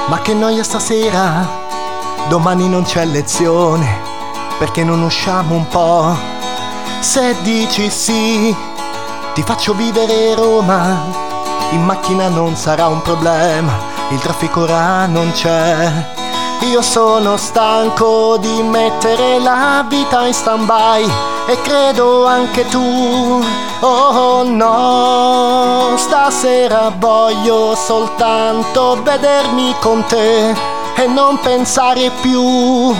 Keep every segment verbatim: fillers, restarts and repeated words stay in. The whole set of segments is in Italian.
Ma che noia stasera, domani non c'è lezione, perché non usciamo un po'? Se dici sì, ti faccio vivere Roma, in macchina non sarà un problema, il traffico ora non c'è. Io sono stanco di mettere la vita in stand-by e credo anche tu. Oh no, stasera voglio soltanto vedermi con te e non pensare più.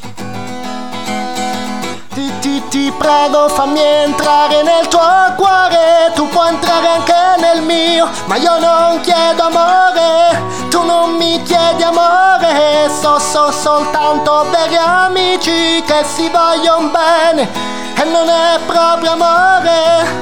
Ti, ti, ti prego fammi entrare nel tuo cuore, tu puoi entrare anche nel mio, ma io non chiedo amore, tu non mi chiedi amore, so, so soltanto veri amici che si vogliono bene e non è proprio amore.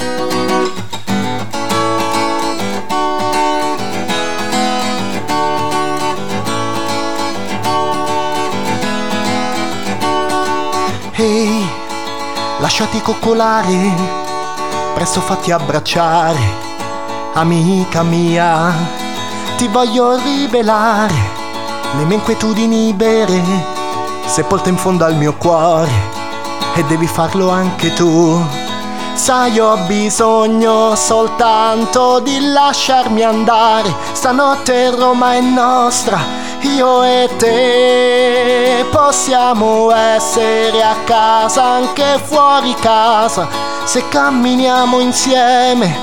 Ehi, lasciati coccolare, presto fatti abbracciare, amica mia, ti voglio rivelare le mie inquietudini vere, sepolte in fondo al mio cuore, e devi farlo anche tu. Sai, ho bisogno soltanto di lasciarmi andare, stanotte Roma è nostra, io e te possiamo essere a casa anche fuori casa se camminiamo insieme.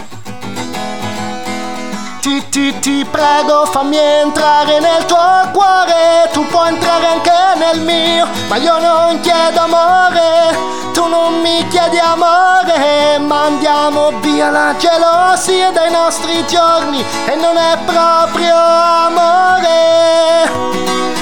Ti, ti, ti prego fammi entrare nel tuo cuore, tu puoi entrare anche nel mio, ma io non chiedo amore, tu non mi chiedi amore, mandiamo via la gelosia dai nostri giorni e non è proprio amore.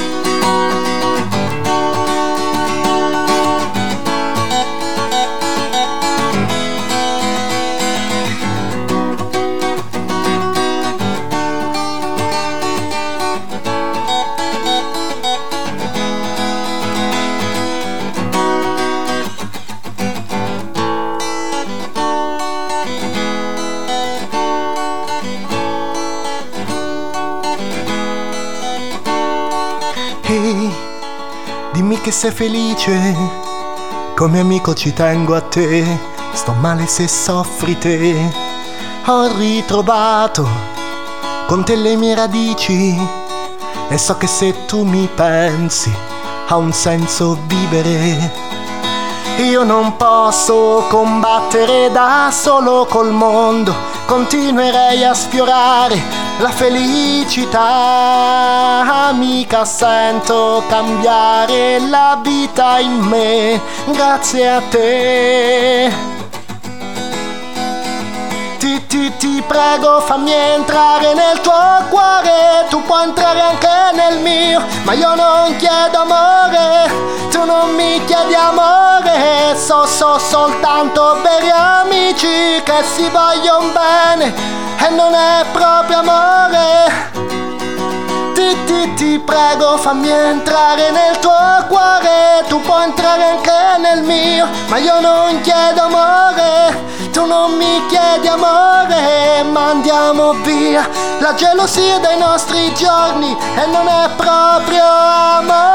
Ehi, dimmi che sei felice, come amico ci tengo a te, sto male se soffri te. Ho ritrovato con te le mie radici e so che se tu mi pensi ha un senso vivere. Io non posso combattere da solo col mondo, continuerei a sfiorare la felicità, mica sento cambiare la vita in me, grazie a te. Ti, ti, ti prego fammi entrare nel tuo cuore, tu puoi entrare anche nel mio, ma io non chiedo amore, tu non mi chiedi amore, so, so soltanto veri amici che si vogliono bene e non è proprio amore. Ti, ti, ti prego fammi entrare nel tuo cuore, tu puoi entrare anche nel mio, ma io non chiedo amore, tu non mi chiedi amore, mandiamo via la gelosia dei nostri giorni e non è proprio amore.